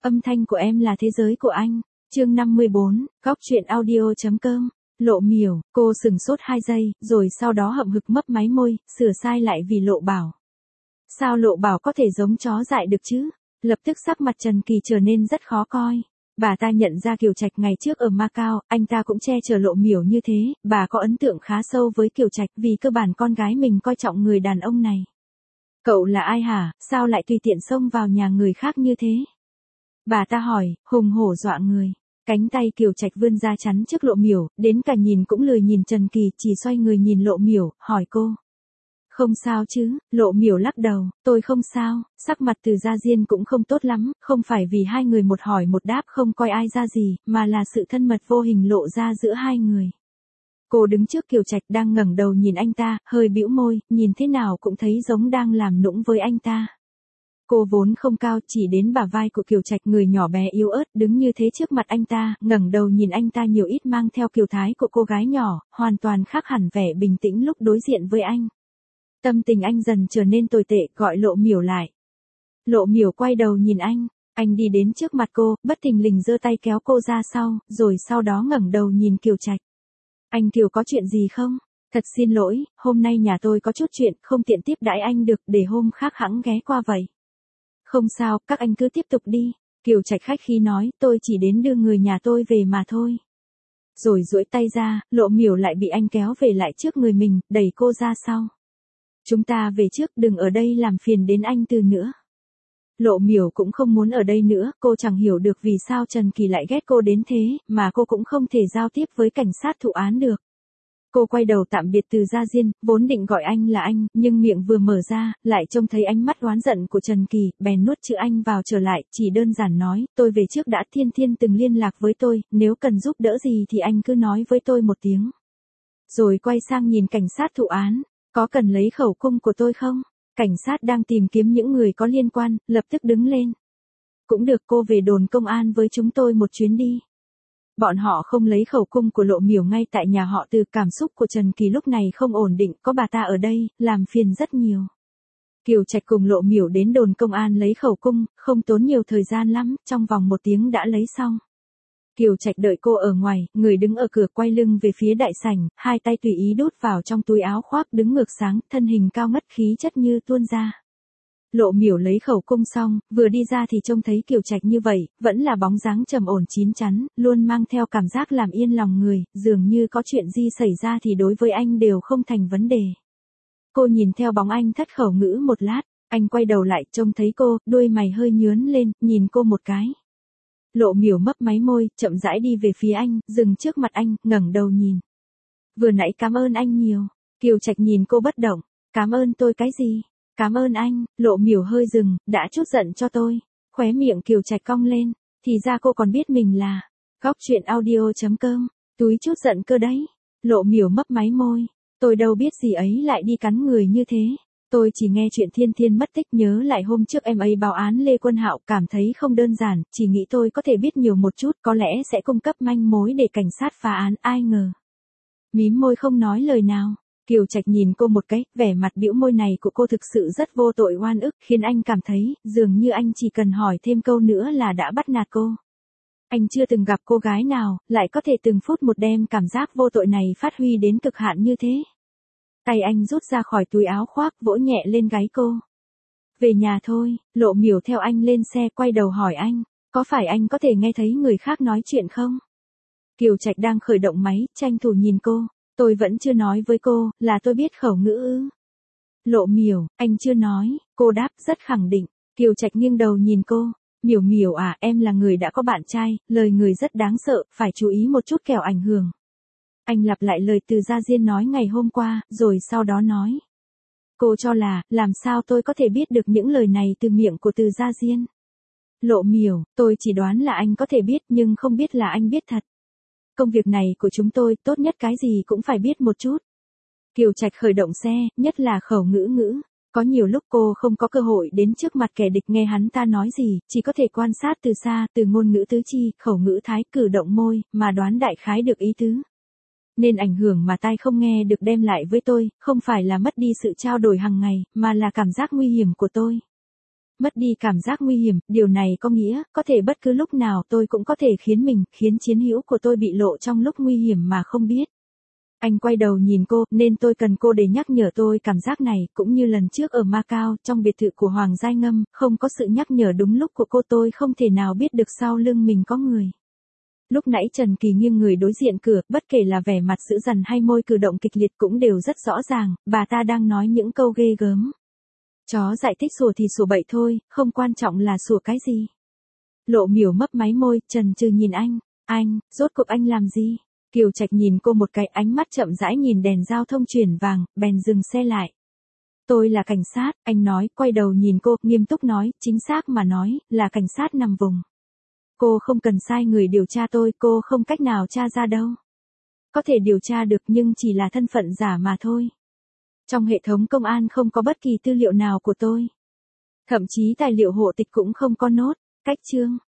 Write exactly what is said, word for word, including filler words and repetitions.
Âm thanh của em là thế giới của anh. Chương năm mươi bốn, góc truyện audio chấm com. Lộ Miểu, cô sừng sốt hai giây, rồi sau đó hậm hực mấp máy môi, sửa sai lại vì Lộ Bảo. Sao Lộ Bảo có thể giống chó dại được chứ? Lập tức sắc mặt Trần Kỳ trở nên rất khó coi. Bà ta nhận ra Kiều Trạch ngày trước ở Macau, anh ta cũng che chở Lộ Miểu như thế, bà có ấn tượng khá sâu với Kiều Trạch vì cơ bản con gái mình coi trọng người đàn ông này. Cậu là ai hả, sao lại tùy tiện xông vào nhà người khác như thế? Bà ta hỏi, hùng hổ dọa người. Cánh tay Kiều Trạch vươn ra chắn trước Lộ Miểu, đến cả nhìn cũng lười nhìn Trần Kỳ, chỉ xoay người nhìn Lộ Miểu, hỏi cô. Không sao chứ, Lộ Miểu lắc đầu, tôi không sao, sắc mặt Từ Gia Diên cũng không tốt lắm, không phải vì hai người một hỏi một đáp không coi ai ra gì, mà là sự thân mật vô hình lộ ra giữa hai người. Cô đứng trước Kiều Trạch đang ngẩng đầu nhìn anh ta, hơi bĩu môi, nhìn thế nào cũng thấy giống đang làm nũng với anh ta. Cô vốn không cao, chỉ đến bả vai của Kiều Trạch, người nhỏ bé yếu ớt, đứng như thế trước mặt anh ta, ngẩng đầu nhìn anh ta nhiều ít mang theo kiều thái của cô gái nhỏ, hoàn toàn khác hẳn vẻ bình tĩnh lúc đối diện với anh. Tâm tình anh dần trở nên tồi tệ, gọi Lộ Miểu lại. Lộ Miểu quay đầu nhìn anh, anh đi đến trước mặt cô, bất thình lình giơ tay kéo cô ra sau, rồi sau đó ngẩng đầu nhìn Kiều Trạch. Anh Kiều có chuyện gì không? Thật xin lỗi, hôm nay nhà tôi có chút chuyện, không tiện tiếp đãi anh được, để hôm khác hẵng ghé qua vậy. Không sao, các anh cứ tiếp tục đi. Kiều Trạch khách khí nói, tôi chỉ đến đưa người nhà tôi về mà thôi. Rồi duỗi tay ra, Lộ Miểu lại bị anh kéo về lại trước người mình, đẩy cô ra sau. Chúng ta về trước, đừng ở đây làm phiền đến anh Từ nữa. Lộ Miểu cũng không muốn ở đây nữa, cô chẳng hiểu được vì sao Trần Kỳ lại ghét cô đến thế, mà cô cũng không thể giao tiếp với cảnh sát thụ án được. Cô quay đầu tạm biệt Từ Gia Diên, vốn định gọi anh là anh, nhưng miệng vừa mở ra, lại trông thấy ánh mắt oán giận của Trần Kỳ, bèn nuốt chữ anh vào trở lại, chỉ đơn giản nói, tôi về trước đã, Thiên Thiên từng liên lạc với tôi, nếu cần giúp đỡ gì thì anh cứ nói với tôi một tiếng. Rồi quay sang nhìn cảnh sát thụ án, có cần lấy khẩu cung của tôi không? Cảnh sát đang tìm kiếm những người có liên quan, lập tức đứng lên. Cũng được, cô về đồn công an với chúng tôi một chuyến đi. Bọn họ không lấy khẩu cung của Lộ Miểu ngay tại nhà họ Từ, cảm xúc của Trần Kỳ lúc này không ổn định, có bà ta ở đây, làm phiền rất nhiều. Kiều Trạch cùng Lộ Miểu đến đồn công an lấy khẩu cung, không tốn nhiều thời gian lắm, trong vòng một tiếng đã lấy xong. Kiều Trạch đợi cô ở ngoài, người đứng ở cửa quay lưng về phía đại sảnh, hai tay tùy ý đút vào trong túi áo khoác, đứng ngược sáng, thân hình cao ngất, khí chất như tuôn ra. Lộ Miểu lấy khẩu cung xong, vừa đi ra thì trông thấy Kiều Trạch như vậy, vẫn là bóng dáng trầm ổn chín chắn, luôn mang theo cảm giác làm yên lòng người, dường như có chuyện gì xảy ra thì đối với anh đều không thành vấn đề. Cô nhìn theo bóng anh thất khẩu ngữ một lát, anh quay đầu lại trông thấy cô, đuôi mày hơi nhướng lên, nhìn cô một cái. Lộ Miểu mấp máy môi, chậm rãi đi về phía anh, dừng trước mặt anh, ngẩng đầu nhìn. Vừa nãy cảm ơn anh nhiều. Kiều Trạch nhìn cô bất động, cảm ơn tôi cái gì? Cảm ơn anh. Lộ Miểu hơi dừng, đã chút giận cho tôi. Khóe miệng Kiều Trạch cong lên, thì ra cô còn biết mình là góc truyện audio chấm com, túi chút giận cơ đấy. Lộ Miểu mấp máy môi, tôi đâu biết gì ấy lại đi cắn người như thế. Tôi chỉ nghe chuyện Thiên Thiên mất tích, nhớ lại hôm trước em ấy báo án Lê Quân Hạo, cảm thấy không đơn giản, chỉ nghĩ tôi có thể biết nhiều một chút, có lẽ sẽ cung cấp manh mối để cảnh sát phá án, ai ngờ. Mím môi không nói lời nào. Kiều Trạch nhìn cô một cái, vẻ mặt bĩu môi này của cô thực sự rất vô tội oan ức, khiến anh cảm thấy, dường như anh chỉ cần hỏi thêm câu nữa là đã bắt nạt cô. Anh chưa từng gặp cô gái nào, lại có thể từng phút một đem cảm giác vô tội này phát huy đến cực hạn như thế. Tay anh rút ra khỏi túi áo khoác, vỗ nhẹ lên gáy cô. Về nhà thôi. Lộ Miểu theo anh lên xe, quay đầu hỏi anh, có phải anh có thể nghe thấy người khác nói chuyện không? Kiều Trạch đang khởi động máy, tranh thủ nhìn cô. Tôi vẫn chưa nói với cô, là tôi biết khẩu ngữ ư? Lộ Miểu, anh chưa nói. Cô đáp rất khẳng định. Kiều Trạch nghiêng đầu nhìn cô. Miểu Miểu à, em là người đã có bạn trai, lời người rất đáng sợ, phải chú ý một chút kẻo ảnh hưởng. Anh lặp lại lời Từ Gia Diên nói ngày hôm qua, rồi sau đó nói. Cô cho là, làm sao tôi có thể biết được những lời này từ miệng của Từ Gia Diên? Lộ Miểu, tôi chỉ đoán là anh có thể biết nhưng không biết là anh biết thật. Công việc này của chúng tôi, tốt nhất cái gì cũng phải biết một chút. Kiều Trạch khởi động xe, nhất là khẩu ngữ ngữ. Có nhiều lúc cô không có cơ hội đến trước mặt kẻ địch nghe hắn ta nói gì, chỉ có thể quan sát từ xa, từ ngôn ngữ tứ chi, khẩu ngữ thái, cử động môi, mà đoán đại khái được ý tứ. Nên ảnh hưởng mà tai không nghe được đem lại với tôi, không phải là mất đi sự trao đổi hàng ngày, mà là cảm giác nguy hiểm của tôi. Mất đi cảm giác nguy hiểm, điều này có nghĩa, có thể bất cứ lúc nào tôi cũng có thể khiến mình, khiến chiến hữu của tôi bị lộ trong lúc nguy hiểm mà không biết. Anh quay đầu nhìn cô, nên tôi cần cô để nhắc nhở tôi cảm giác này, cũng như lần trước ở Macau, trong biệt thự của Hoàng Giai Ngâm, không có sự nhắc nhở đúng lúc của cô tôi không thể nào biết được sau lưng mình có người. Lúc nãy Trần Kỳ nghiêng người đối diện cửa, bất kể là vẻ mặt dữ dằn hay môi cử động kịch liệt cũng đều rất rõ ràng, bà ta đang nói những câu ghê gớm. Chó dại thích sủa thì sủa bậy thôi, không quan trọng là sủa cái gì. Lộ Miểu mấp máy môi, chần chừ nhìn anh, anh, rốt cuộc anh làm gì? Kiều Trạch nhìn cô một cái, ánh mắt chậm rãi nhìn đèn giao thông chuyển vàng, bèn dừng xe lại. Tôi là cảnh sát, anh nói, quay đầu nhìn cô, nghiêm túc nói, chính xác mà nói, là cảnh sát nằm vùng. Cô không cần sai người điều tra tôi, cô không cách nào tra ra đâu. Có thể điều tra được nhưng chỉ là thân phận giả mà thôi. Trong hệ thống công an không có bất kỳ tư liệu nào của tôi. Thậm chí tài liệu hộ tịch cũng không có nốt, cách chương.